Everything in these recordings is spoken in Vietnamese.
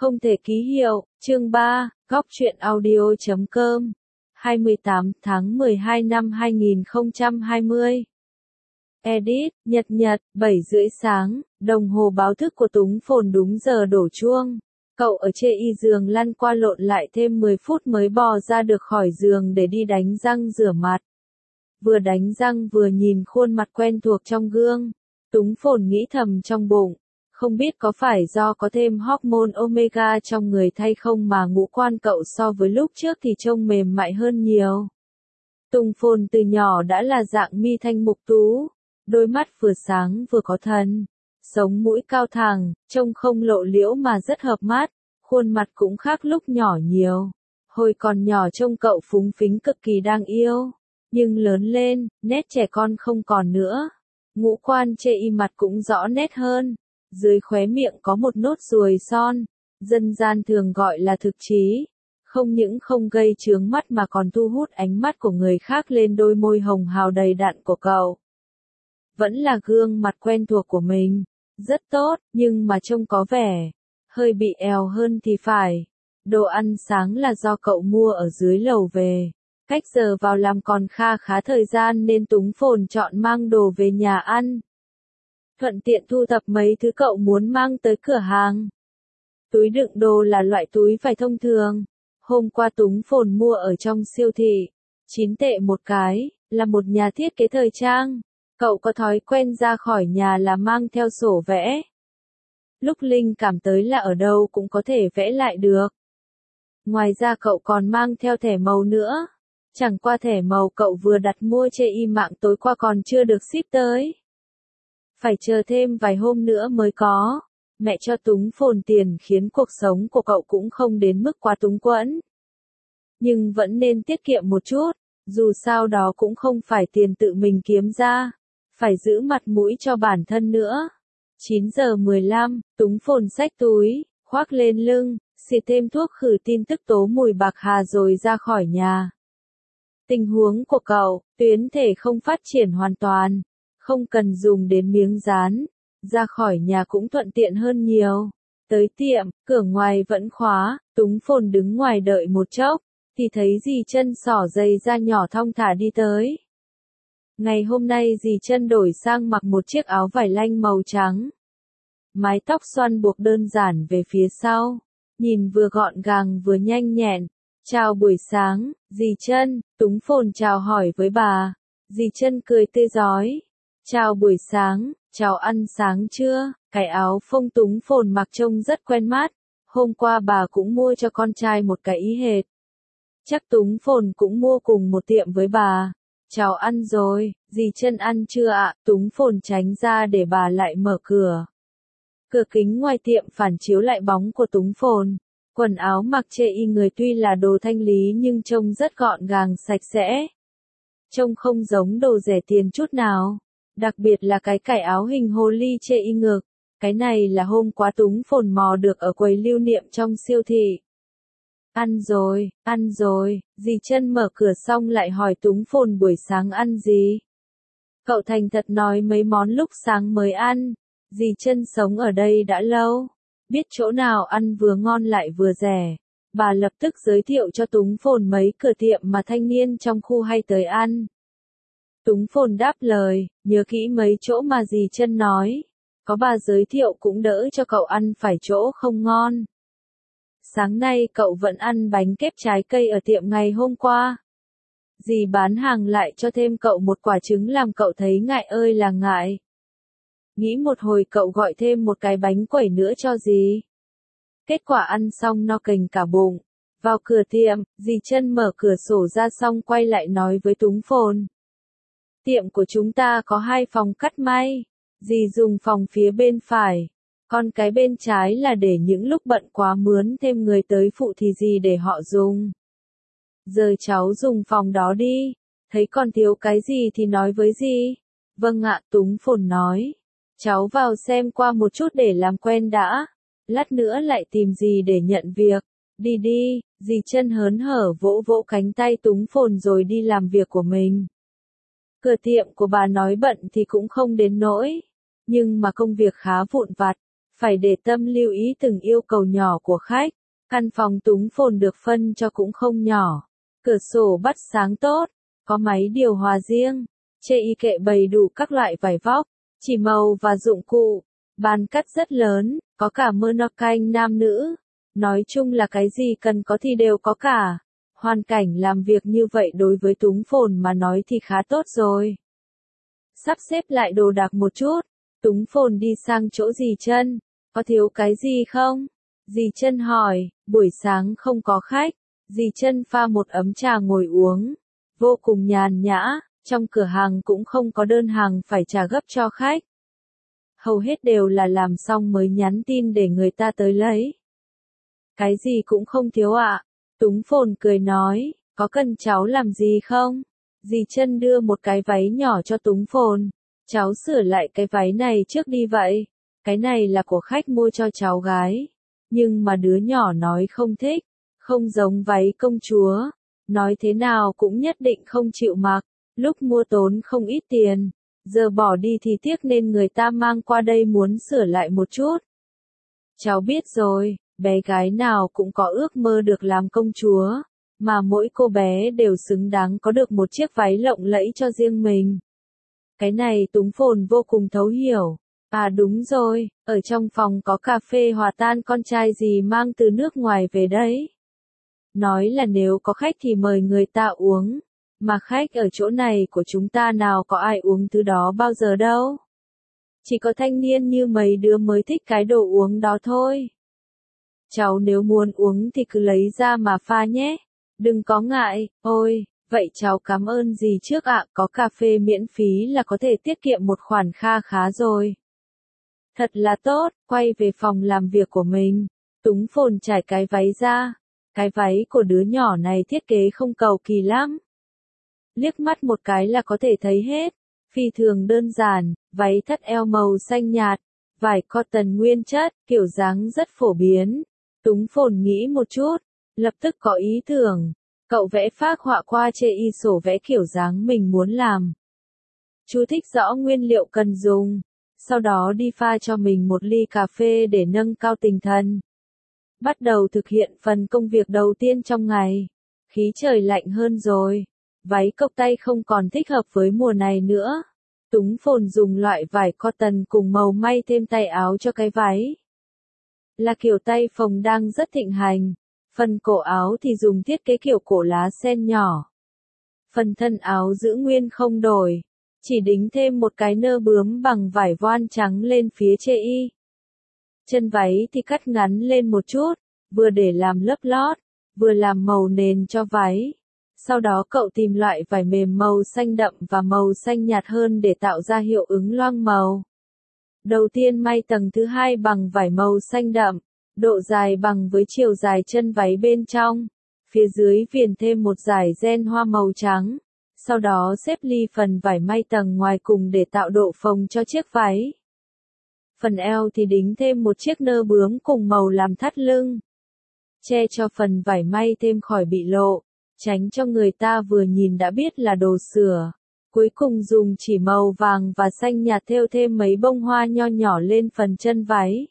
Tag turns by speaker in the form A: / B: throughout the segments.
A: Không thể ký hiệu, chương 3, góc truyện audio.com 28 tháng 12 năm 2020. Edit, Nhật, 7 rưỡi sáng, đồng hồ báo thức của Túng Phồn đúng giờ đổ chuông. Cậu ở chê y giường lăn qua lộn lại thêm 10 phút mới bò ra được khỏi giường để đi đánh răng rửa mặt. Vừa đánh răng vừa nhìn khuôn mặt quen thuộc trong gương, Túng Phồn nghĩ thầm trong bụng. Không biết có phải do có thêm hormone omega trong người thay không mà ngũ quan cậu so với lúc trước thì trông mềm mại hơn nhiều. Túng Phồn từ nhỏ đã là dạng mi thanh mục tú, đôi mắt vừa sáng vừa có thần, sống mũi cao thẳng, trông không lộ liễu mà rất hợp mắt, khuôn mặt cũng khác lúc nhỏ nhiều. Hồi còn nhỏ trông cậu phúng phính cực kỳ đáng yêu, nhưng lớn lên, nét trẻ con không còn nữa. Ngũ quan chê y mặt cũng rõ nét hơn. Dưới khóe miệng có một nốt ruồi son, dân gian thường gọi là thực trí. Không những không gây chướng mắt mà còn thu hút ánh mắt của người khác lên đôi môi hồng hào đầy đặn của cậu. Vẫn là gương mặt quen thuộc của mình, rất tốt, nhưng mà trông có vẻ hơi bị èo hơn thì phải. Đồ ăn sáng là do cậu mua ở dưới lầu về. Cách giờ vào làm còn khá thời gian nên Túng Phồn chọn mang đồ về nhà ăn. Thuận tiện thu thập mấy thứ cậu muốn mang tới cửa hàng. Túi đựng đồ là loại túi vải thông thường. Hôm qua Túng Phồn mua ở trong siêu thị. 9 tệ một cái, là một nhà thiết kế thời trang. Cậu có thói quen ra khỏi nhà là mang theo sổ vẽ. Lúc linh cảm tới là ở đâu cũng có thể vẽ lại được. Ngoài ra cậu còn mang theo thẻ màu nữa. Chẳng qua thẻ màu cậu vừa đặt mua trên y mạng tối qua còn chưa được ship tới. Phải chờ thêm vài hôm nữa mới có. Mẹ cho Túng Phồn tiền khiến cuộc sống của cậu cũng không đến mức quá túng quẫn. Nhưng vẫn nên tiết kiệm một chút, dù sao đó cũng không phải tiền tự mình kiếm ra. Phải giữ mặt mũi cho bản thân nữa. 9 giờ 15, Túng Phồn xách túi, khoác lên lưng, xịt thêm thuốc khử tin tức tố mùi bạc hà rồi ra khỏi nhà. Tình huống của cậu, tuyến thể không phát triển hoàn toàn. Không cần dùng đến miếng dán, ra khỏi nhà cũng thuận tiện hơn nhiều. Tới tiệm, cửa ngoài vẫn khóa, Túng Phồn đứng ngoài đợi một chốc, thì thấy dì Chân xỏ giày da nhỏ thong thả đi tới. Ngày hôm nay dì Chân đổi sang mặc một chiếc áo vải lanh màu trắng. Mái tóc xoăn buộc đơn giản về phía sau, nhìn vừa gọn gàng vừa nhanh nhẹn. Chào buổi sáng, dì Chân, Túng Phồn chào hỏi với bà. Dì Chân cười tươi rói. Chào buổi sáng, chào ăn sáng chưa? Cái áo phông Túng Phồn mặc trông rất quen mắt. Hôm qua bà cũng mua cho con trai một cái y hệt. Chắc Túng Phồn cũng mua cùng một tiệm với bà. Chào ăn rồi, dì Chân ăn chưa ạ? Túng Phồn tránh ra để bà lại mở cửa. Cửa kính ngoài tiệm phản chiếu lại bóng của Túng Phồn. Quần áo mặc chê y người tuy là đồ thanh lý nhưng trông rất gọn gàng sạch sẽ. Trông không giống đồ rẻ tiền chút nào. Đặc biệt là cái cải áo hình hồ ly chê y ngực. Cái này là hôm qua Túng Phồn mò được ở quầy lưu niệm trong siêu thị. Ăn rồi, dì Chân mở cửa xong lại hỏi Túng Phồn buổi sáng ăn gì. Cậu thành thật nói mấy món lúc sáng mới ăn. Dì Chân sống ở đây đã lâu. Biết chỗ nào ăn vừa ngon lại vừa rẻ. Bà lập tức giới thiệu cho Túng Phồn mấy cửa tiệm mà thanh niên trong khu hay tới ăn. Túng Phồn đáp lời, nhớ kỹ mấy chỗ mà dì Chân nói. Có bà giới thiệu cũng đỡ cho cậu ăn phải chỗ không ngon. Sáng nay cậu vẫn ăn bánh kép trái cây ở tiệm ngày hôm qua. Dì bán hàng lại cho thêm cậu một quả trứng làm cậu thấy ngại ơi là ngại. Nghĩ một hồi cậu gọi thêm một cái bánh quẩy nữa cho dì. Kết quả ăn xong no kềnh cả bụng. Vào cửa tiệm, dì Chân mở cửa sổ ra xong quay lại nói với Túng Phồn. Tiệm của chúng ta có 2 phòng cắt may. Dì dùng phòng phía bên phải. Còn cái bên trái là để những lúc bận quá mướn thêm người tới phụ thì dì để họ dùng. Giờ cháu dùng phòng đó đi. Thấy còn thiếu cái gì thì nói với dì. Vâng ạ, Túng Phồn nói. Cháu vào xem qua một chút để làm quen đã. Lát nữa lại tìm dì để nhận việc. Đi, dì Chân hớn hở vỗ vỗ cánh tay Túng Phồn rồi đi làm việc của mình. Cửa tiệm của bà nói bận thì cũng không đến nỗi. Nhưng mà công việc khá vụn vặt. phải để tâm lưu ý từng yêu cầu nhỏ của khách. Căn phòng Túng Phồn được phân cho cũng không nhỏ. Cửa sổ bắt sáng tốt, có máy điều hòa riêng, chê y kệ bày đủ các loại vải vóc, chỉ màu và dụng cụ, bàn cắt rất lớn, có cả mannequin nam nữ. Nói chung là cái gì cần có thì đều có cả. Hoàn cảnh làm việc như vậy đối với Túng Phồn mà nói thì khá tốt rồi. Sắp xếp lại đồ đạc một chút, Túng Phồn đi sang chỗ dì Chân, có thiếu cái gì không? Dì Chân hỏi, buổi sáng không có khách, dì Chân pha một ấm trà ngồi uống, vô cùng nhàn nhã, trong cửa hàng cũng không có đơn hàng phải trả gấp cho khách. Hầu hết đều là làm xong mới nhắn tin để người ta tới lấy. Cái gì cũng không thiếu ạ. Túng Phồn cười nói, có cần cháu làm gì không? Dì Chân đưa một cái váy nhỏ cho Túng Phồn. Cháu sửa lại cái váy này trước đi vậy. Cái này là của khách mua cho cháu gái. Nhưng mà đứa nhỏ nói không thích, không giống váy công chúa. Nói thế nào cũng nhất định không chịu mặc. Lúc mua tốn không ít tiền. Giờ bỏ đi thì tiếc nên người ta mang qua đây muốn sửa lại một chút. Cháu biết rồi, bé gái nào cũng có ước mơ được làm công chúa. Mà mỗi cô bé đều xứng đáng có được một chiếc váy lộng lẫy cho riêng mình. Cái này Túng Phồn vô cùng thấu hiểu. À đúng rồi, ở trong phòng có cà phê hòa tan con trai gì mang từ nước ngoài về đấy. Nói là nếu có khách thì mời người ta uống. Mà khách ở chỗ này của chúng ta nào có ai uống thứ đó bao giờ đâu. Chỉ có thanh niên như mấy đứa mới thích cái đồ uống đó thôi. Cháu nếu muốn uống thì cứ lấy ra mà pha nhé. Đừng có ngại, ôi, vậy cháu cảm ơn dì trước ạ, có cà phê miễn phí là có thể tiết kiệm một khoản kha khá rồi. Thật là tốt, quay về phòng làm việc của mình, Túng Phồn trải cái váy ra. Cái váy của đứa nhỏ này thiết kế không cầu kỳ lắm. Liếc mắt một cái là có thể thấy hết, phi thường đơn giản, váy thắt eo màu xanh nhạt, vải cotton nguyên chất, kiểu dáng rất phổ biến. Túng Phồn nghĩ một chút, lập tức có ý tưởng, cậu vẽ phác họa qua chê y sổ vẽ kiểu dáng mình muốn làm. Chú thích rõ nguyên liệu cần dùng, sau đó đi pha cho mình một ly cà phê để nâng cao tinh thần. Bắt đầu thực hiện phần công việc đầu tiên trong ngày. Khí trời lạnh hơn rồi. Váy cộc tay không còn thích hợp với mùa này nữa. Túng Phồn dùng loại vải cotton cùng màu may thêm tay áo cho cái váy. Là kiểu tay phồng đang rất thịnh hành. Phần cổ áo thì dùng thiết kế kiểu cổ lá sen nhỏ. Phần thân áo giữ nguyên không đổi. Chỉ đính thêm một cái nơ bướm bằng vải voan trắng lên phía chê y. Chân váy thì cắt ngắn lên một chút, vừa để làm lớp lót, vừa làm màu nền cho váy. Sau đó cậu tìm loại vải mềm màu xanh đậm và màu xanh nhạt hơn để tạo ra hiệu ứng loang màu. Đầu tiên may tầng thứ hai bằng vải màu xanh đậm, độ dài bằng với chiều dài chân váy bên trong. Phía dưới viền thêm một dải ren hoa màu trắng. Sau đó xếp ly phần vải may tầng ngoài cùng để tạo độ phồng cho chiếc váy. Phần eo thì đính thêm một chiếc nơ bướm cùng màu làm thắt lưng. Che cho phần vải may thêm khỏi bị lộ, tránh cho người ta vừa nhìn đã biết là đồ sửa. Cuối cùng dùng chỉ màu vàng và xanh nhạt thêu thêm mấy bông hoa nho nhỏ lên phần chân váy.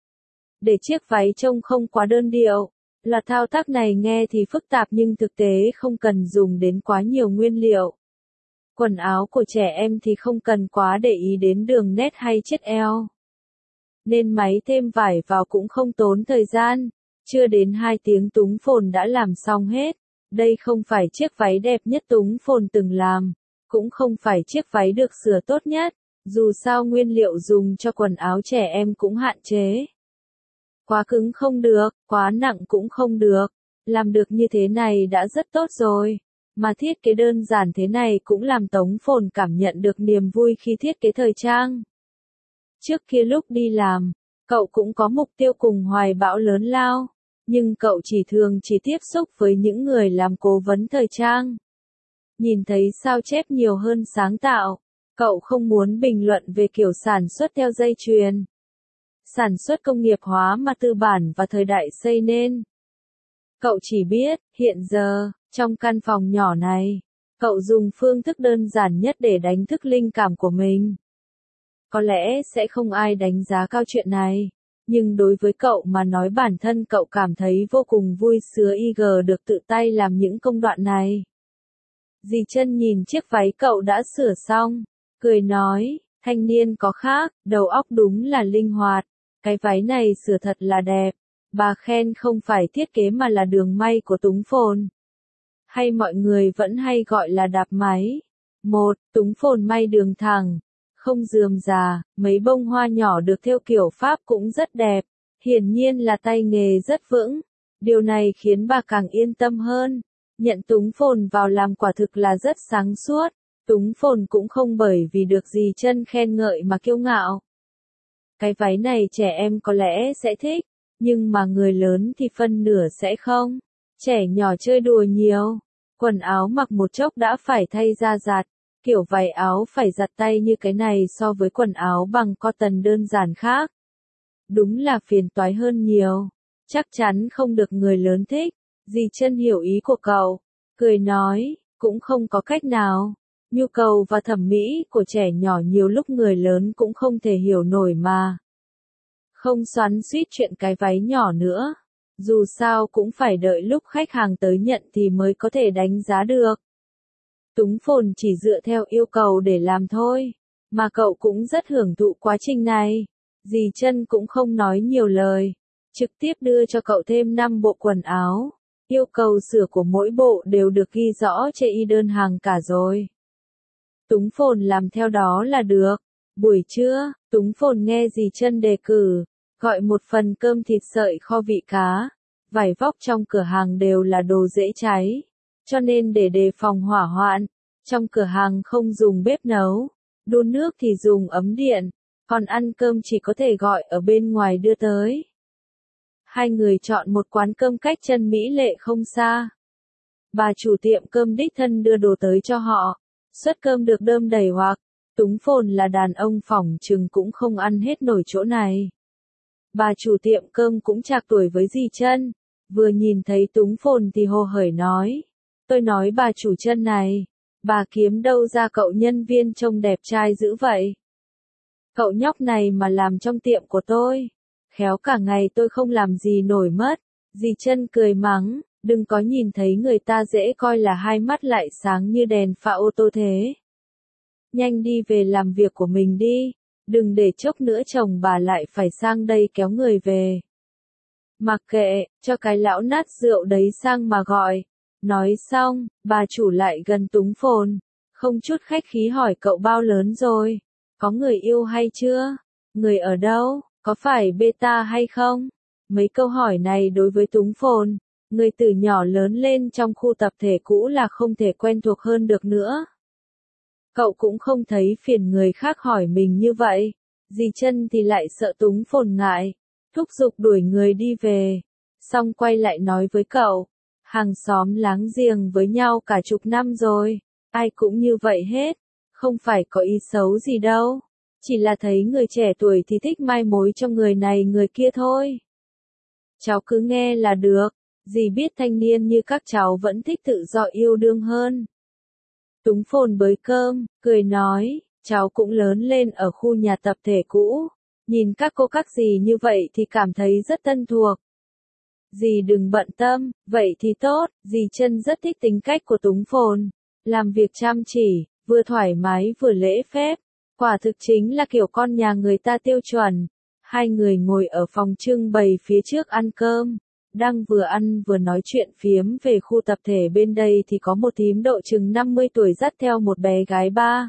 A: Để chiếc váy trông không quá đơn điệu. Là thao tác này nghe thì phức tạp nhưng thực tế không cần dùng đến quá nhiều nguyên liệu. Quần áo của trẻ em thì không cần quá để ý đến đường nét hay chiếc eo. Nên máy thêm vải vào cũng không tốn thời gian. Chưa đến 2 tiếng Túng Phồn đã làm xong hết. Đây không phải chiếc váy đẹp nhất Túng Phồn từng làm. Cũng không phải chiếc váy được sửa tốt nhất. Dù sao nguyên liệu dùng cho quần áo trẻ em cũng hạn chế. Quá cứng không được, quá nặng cũng không được. Làm được như thế này đã rất tốt rồi. Mà thiết kế đơn giản thế này cũng làm Tống Phồn cảm nhận được niềm vui khi thiết kế thời trang. Trước kia lúc đi làm, cậu cũng có mục tiêu cùng hoài bão lớn lao. Nhưng cậu chỉ tiếp xúc với những người làm cố vấn thời trang. Nhìn thấy sao chép nhiều hơn sáng tạo. Cậu không muốn bình luận về kiểu sản xuất theo dây chuyền. Sản xuất công nghiệp hóa mà tư bản và thời đại xây nên. Cậu chỉ biết, hiện giờ, trong căn phòng nhỏ này, cậu dùng phương thức đơn giản nhất để đánh thức linh cảm của mình. Có lẽ sẽ không ai đánh giá cao chuyện này, Nhưng đối với cậu mà nói bản thân cậu cảm thấy vô cùng vui sướng IG được tự tay làm những công đoạn này. Dì Chân nhìn chiếc váy cậu đã sửa xong, cười nói, thanh niên có khác, đầu óc đúng là linh hoạt, cái váy này sửa thật là đẹp, bà khen không phải thiết kế mà là đường may của Túng Phồn. Hay mọi người vẫn hay gọi là đạp máy. Túng Phồn may đường thẳng, không rườm rà, mấy bông hoa nhỏ được thêu kiểu Pháp cũng rất đẹp, hiển nhiên là tay nghề rất vững. Điều này khiến bà càng yên tâm hơn. Nhận Túng Phồn vào làm quả thực là rất sáng suốt. Túng Phồn cũng không bởi vì được dì Chân khen ngợi mà kiêu ngạo. Cái váy này trẻ em có lẽ sẽ thích, nhưng mà người lớn thì phân nửa sẽ không. Trẻ nhỏ chơi đùa nhiều, quần áo mặc một chốc đã phải thay ra giặt. Kiểu váy áo phải giặt tay như cái này so với quần áo bằng cotton đơn giản khác. Đúng là phiền toái hơn nhiều. Chắc chắn không được người lớn thích. Dì Chân hiểu ý của cậu. Cười nói, cũng không có cách nào. Nhu cầu và thẩm mỹ của trẻ nhỏ nhiều lúc người lớn cũng không thể hiểu nổi mà. Không xoắn xuýt chuyện cái váy nhỏ nữa. Dù sao cũng phải đợi lúc khách hàng tới nhận thì mới có thể đánh giá được. Túng Phồn chỉ dựa theo yêu cầu để làm thôi, mà cậu cũng rất hưởng thụ quá trình này. Dì Chân cũng không nói nhiều lời, trực tiếp đưa cho cậu thêm 5 bộ quần áo. Yêu cầu sửa của mỗi bộ đều được ghi rõ trên y đơn hàng cả rồi. Túng Phồn làm theo đó là được. Buổi trưa, Túng Phồn nghe dì Chân đề cử, gọi một phần cơm thịt sợi kho vị cá. Vải vóc trong cửa hàng đều là đồ dễ cháy, cho nên để đề phòng hỏa hoạn, trong cửa hàng không dùng bếp nấu, đun nước thì dùng ấm điện, còn ăn cơm chỉ có thể gọi ở bên ngoài đưa tới. Hai người chọn một quán cơm cách chân Mỹ Lệ không xa. Bà chủ tiệm cơm đích thân đưa đồ tới cho họ, suất cơm được đơm đầy hoặc. Túng Phồn là đàn ông phỏng chừng cũng không ăn hết nổi chỗ này. Bà chủ tiệm cơm cũng trạc tuổi với dì Chân, vừa nhìn thấy Túng Phồn thì hồ hởi nói, tôi nói bà chủ Chân này, bà kiếm đâu ra cậu nhân viên trông đẹp trai dữ vậy? Cậu nhóc này mà làm trong tiệm của tôi, khéo cả ngày tôi không làm gì nổi mất. Dì Chân cười mắng, đừng có nhìn thấy người ta dễ coi là hai mắt lại sáng như đèn pha ô tô thế. Nhanh đi về làm việc của mình đi, đừng để chốc nữa chồng bà lại phải sang đây kéo người về. Mặc kệ, cho cái lão nát rượu đấy sang mà gọi. Nói xong, bà chủ lại gần Túng Phồn, không chút khách khí hỏi cậu bao lớn rồi, có người yêu hay chưa, người ở đâu, có phải beta hay không? Mấy câu hỏi này đối với Túng Phồn, người từ nhỏ lớn lên trong khu tập thể cũ là không thể quen thuộc hơn được nữa. Cậu cũng không thấy phiền người khác hỏi mình như vậy, dì Chân thì lại sợ Túng Phồn ngại, thúc giục đuổi người đi về, xong quay lại nói với cậu. Hàng xóm láng giềng với nhau cả chục năm rồi, ai cũng như vậy hết, không phải có ý xấu gì đâu, chỉ là thấy người trẻ tuổi thì thích mai mối trong người này người kia thôi. Cháu cứ nghe là được, dì biết thanh niên như các cháu vẫn thích tự do yêu đương hơn. Túng Phồn bới cơm, cười nói, cháu cũng lớn lên ở khu nhà tập thể cũ, nhìn các cô các dì như vậy thì cảm thấy rất thân thuộc. Dì đừng bận tâm, vậy thì tốt, dì Chân rất thích tính cách của Túng Phồn, làm việc chăm chỉ, vừa thoải mái vừa lễ phép, quả thực chính là kiểu con nhà người ta tiêu chuẩn. Hai người ngồi ở phòng trưng bày phía trước ăn cơm, đang vừa ăn vừa nói chuyện phiếm về khu tập thể bên đây thì có một thím độ chừng 50 tuổi dắt theo một bé gái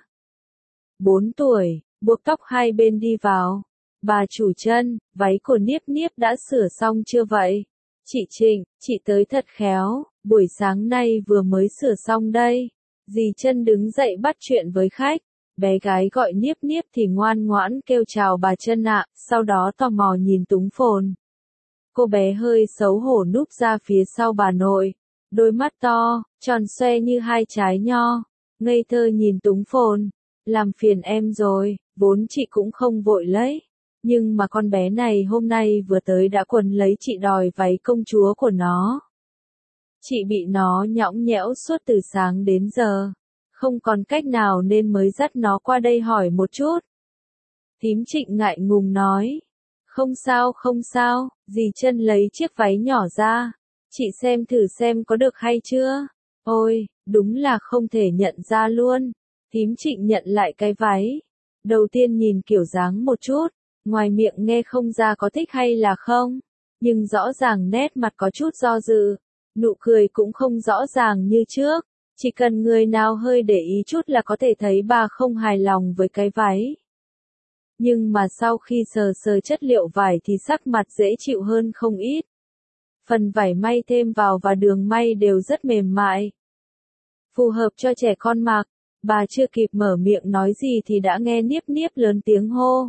A: 4 tuổi, buộc tóc hai bên đi vào. Bà chủ Chân, váy của Niếp Niếp đã sửa xong chưa vậy? Chị Trịnh, chị tới thật khéo, buổi sáng nay vừa mới sửa xong đây. Dì Chân đứng dậy bắt chuyện với khách, bé gái gọi Niếp Niếp thì ngoan ngoãn kêu chào bà Chân ạ, sau đó tò mò nhìn Túng Phồn. Cô bé hơi xấu hổ núp ra phía sau bà nội, đôi mắt to, tròn xoe như hai trái nho, ngây thơ nhìn Túng Phồn, làm phiền em rồi, vốn chị cũng không vội lấy. Nhưng mà con bé này hôm nay vừa tới đã quấn lấy chị đòi váy công chúa của nó. Chị bị nó nhõng nhẽo suốt từ sáng đến giờ, không còn cách nào nên mới dắt nó qua đây hỏi một chút. Thím Trịnh ngại ngùng nói, không sao, dì chân lấy chiếc váy nhỏ ra. Chị xem thử xem có được hay chưa. Ôi, đúng là không thể nhận ra luôn. Thím Trịnh nhận lại cái váy. Đầu tiên nhìn kiểu dáng một chút, ngoài miệng nghe không ra có thích hay là không. Nhưng rõ ràng nét mặt có chút do dự. Nụ cười cũng không rõ ràng như trước. Chỉ cần người nào hơi để ý chút là có thể thấy bà không hài lòng với cái váy. Nhưng mà sau khi sờ sờ chất liệu vải thì sắc mặt dễ chịu hơn không ít. Phần vải may thêm vào và đường may đều rất mềm mại. Phù hợp cho trẻ con mặc. Bà chưa kịp mở miệng nói gì thì đã nghe Niếp Niếp lớn tiếng hô.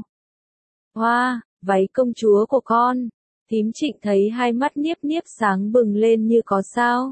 A: Hoa, váy công chúa của con. Thím Trịnh thấy hai mắt Niếp Niếp sáng bừng lên như có sao.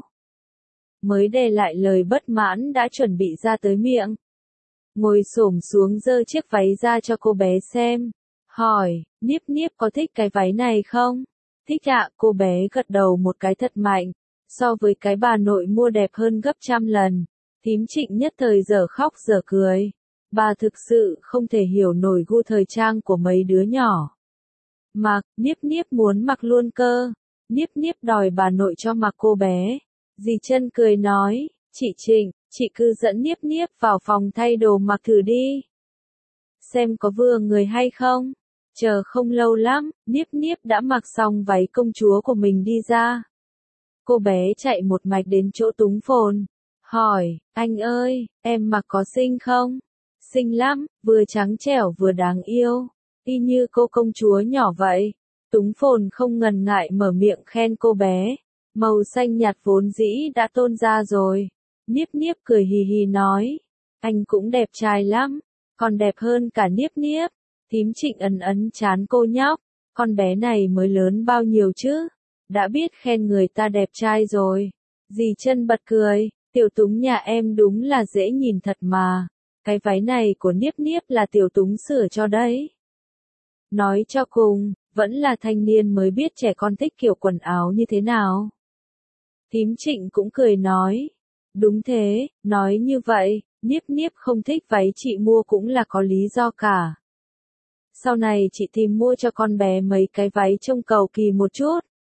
A: Mới đè lại lời bất mãn đã chuẩn bị ra tới miệng. Ngồi xổm xuống giơ chiếc váy ra cho cô bé xem. Hỏi, Niếp Niếp có thích cái váy này không? Thích ạ, cô bé gật đầu một cái thật mạnh. So với cái bà nội mua đẹp hơn gấp trăm lần. Thím Trịnh nhất thời dở khóc dở cười. Bà thực sự không thể hiểu nổi gu thời trang của mấy đứa nhỏ. Mặc, Niếp Niếp muốn mặc luôn cơ. Niếp Niếp đòi bà nội cho mặc cô bé. Dì chân cười nói, chị Trịnh, chị cứ dẫn Niếp Niếp vào phòng thay đồ mặc thử đi. Xem có vừa người hay không. Chờ không lâu lắm, Niếp Niếp đã mặc xong váy công chúa của mình đi ra. Cô bé chạy một mạch đến chỗ Túng Phồn. Hỏi, anh ơi, em mặc có xinh không? Xinh lắm, vừa trắng trẻo vừa đáng yêu. Y như cô công chúa nhỏ vậy. Túng Phồn không ngần ngại mở miệng khen cô bé. Màu xanh nhạt vốn dĩ đã tôn ra rồi. Niếp Niếp cười hì hì nói. Anh cũng đẹp trai lắm. Còn đẹp hơn cả Niếp Niếp. Thím Trịnh ấn ấn chán cô nhóc. Con bé này mới lớn bao nhiêu chứ? Đã biết khen người ta đẹp trai rồi. Dì chân bật cười. Tiểu Túng nhà em đúng là dễ nhìn thật mà. Cái váy này của Niếp Niếp là Tiểu Túng sửa cho đấy. Nói cho cùng, vẫn là thanh niên mới biết trẻ con thích kiểu quần áo như thế nào. Thím Trịnh cũng cười nói. Đúng thế, nói như vậy, Niếp Niếp không thích váy chị mua cũng là có lý do cả. Sau này chị tìm mua cho con bé mấy cái váy trông cầu kỳ một chút.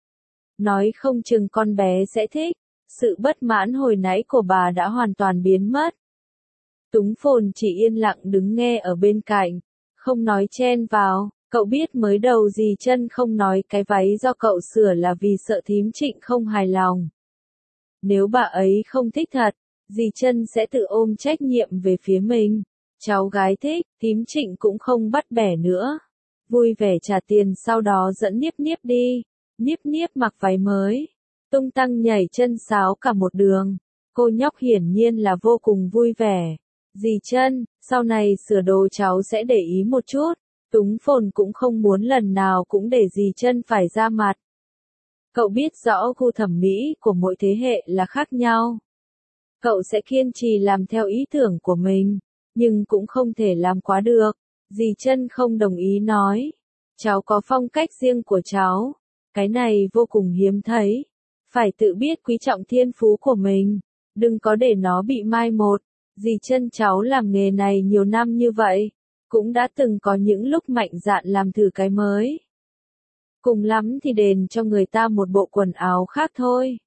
A: Nói không chừng con bé sẽ thích. Sự bất mãn hồi nãy của bà đã hoàn toàn biến mất. Túng Phồn chỉ yên lặng đứng nghe ở bên cạnh, không nói chen vào. Cậu biết mới đầu dì chân không nói cái váy do cậu sửa là vì sợ thím Trịnh không hài lòng. Nếu bà ấy không thích thật, dì chân sẽ tự ôm trách nhiệm về phía mình. Cháu gái thích, thím Trịnh cũng không bắt bẻ nữa. Vui vẻ trả tiền sau đó dẫn Niếp Niếp đi. Niếp Niếp mặc váy mới. Tung tăng nhảy chân sáo cả một đường. Cô nhóc hiển nhiên là vô cùng vui vẻ. Dì chân, sau này sửa đồ cháu sẽ để ý một chút. Túng Phồn cũng không muốn lần nào cũng để dì chân phải ra mặt. Cậu biết rõ gu thẩm mỹ của mỗi thế hệ là khác nhau. Cậu sẽ kiên trì làm theo ý tưởng của mình, nhưng cũng không thể làm quá được. Dì chân không đồng ý nói. Cháu có phong cách riêng của cháu. Cái này vô cùng hiếm thấy. Phải tự biết quý trọng thiên phú của mình. Đừng có để nó bị mai một. Dì chân cháu làm nghề này nhiều năm như vậy. Cũng đã từng có những lúc mạnh dạn làm thử cái mới. Cùng lắm thì đền cho người ta một bộ quần áo khác thôi.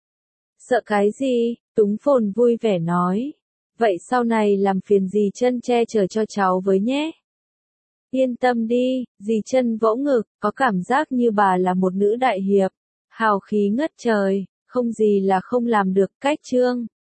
A: Sợ cái gì? Túng Phồn vui vẻ nói. Vậy sau này làm phiền dì chân che chở cho cháu với nhé. Yên tâm đi, dì chân vỗ ngực, có cảm giác như bà là một nữ đại hiệp. Hào khí ngất trời, không gì là không làm được. Cách chương